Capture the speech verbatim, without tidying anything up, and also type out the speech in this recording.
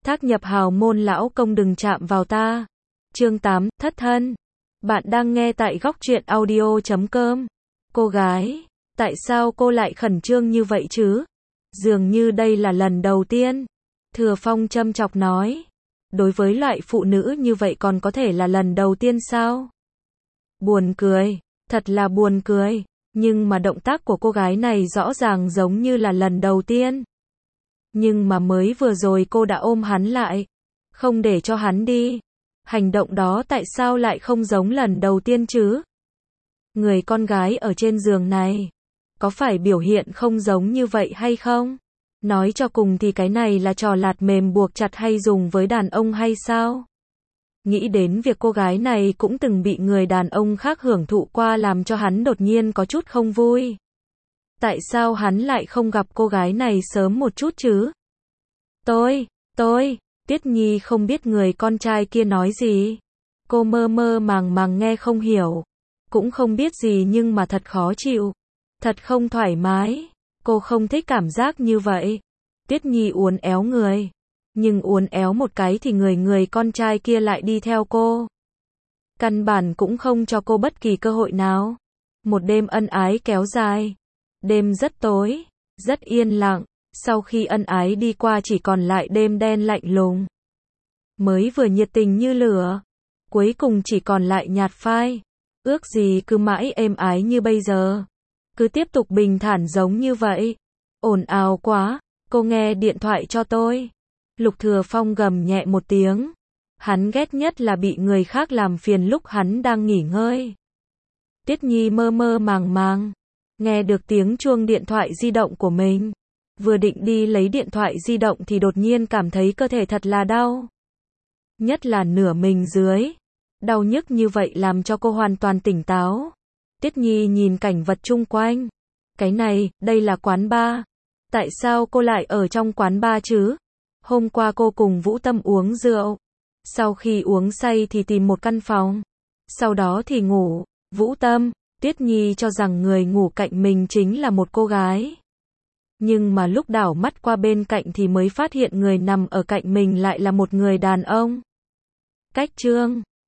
Thác nhập hào môn lão công đừng chạm vào ta. Chương tám, thất thân. Bạn đang nghe tại góc truyện audio chấm com. Cô gái, tại sao cô lại khẩn trương như vậy chứ? Dường như đây là lần đầu tiên. Thừa Phong châm chọc nói. Đối với loại phụ nữ như vậy còn có thể là lần đầu tiên sao? Buồn cười, thật là buồn cười. Nhưng mà động tác của cô gái này rõ ràng giống như là lần đầu tiên. Nhưng mà mới vừa rồi cô đã ôm hắn lại, không để cho hắn đi. Hành động đó tại sao lại không giống lần đầu tiên chứ? Người con gái ở trên giường này, có phải biểu hiện không giống như vậy hay không? Nói cho cùng thì cái này là trò lạt mềm buộc chặt hay dùng với đàn ông hay sao? Nghĩ đến việc cô gái này cũng từng bị người đàn ông khác hưởng thụ qua làm cho hắn đột nhiên có chút không vui. Tại sao hắn lại không gặp cô gái này sớm một chút chứ? Tôi, tôi, Tiết Nhi không biết người con trai kia nói gì. Cô mơ mơ màng màng nghe không hiểu. Cũng không biết gì nhưng mà thật khó chịu. Thật không thoải mái. Cô không thích cảm giác như vậy. Tiết Nhi uốn éo người. Nhưng uốn éo một cái thì người người con trai kia lại đi theo cô. Căn bản cũng không cho cô bất kỳ cơ hội nào. Một đêm ân ái kéo dài. Đêm rất tối, rất yên lặng. Sau khi ân ái đi qua chỉ còn lại đêm đen lạnh lùng. Mới vừa nhiệt tình như lửa, cuối cùng chỉ còn lại nhạt phai. Ước gì cứ mãi êm ái như bây giờ. Cứ tiếp tục bình thản giống như vậy. Ồn ào quá, cô nghe điện thoại cho tôi. Lục Thừa Phong gầm nhẹ một tiếng. Hắn ghét nhất là bị người khác làm phiền lúc hắn đang nghỉ ngơi. Tiết Nhi mơ mơ màng màng, nghe được tiếng chuông điện thoại di động của mình. Vừa định đi lấy điện thoại di động thì đột nhiên cảm thấy cơ thể thật là đau. Nhất là nửa mình dưới. Đau nhức như vậy làm cho cô hoàn toàn tỉnh táo. Tiết Nhi nhìn cảnh vật chung quanh. Cái này, đây là quán bar. Tại sao cô lại ở trong quán bar chứ? Hôm qua cô cùng Vũ Tâm uống rượu. Sau khi uống say thì tìm một căn phòng. Sau đó thì ngủ. Vũ Tâm, Tiết Nhi cho rằng người ngủ cạnh mình chính là một cô gái. Nhưng mà lúc đảo mắt qua bên cạnh thì mới phát hiện người nằm ở cạnh mình lại là một người đàn ông. Cách chương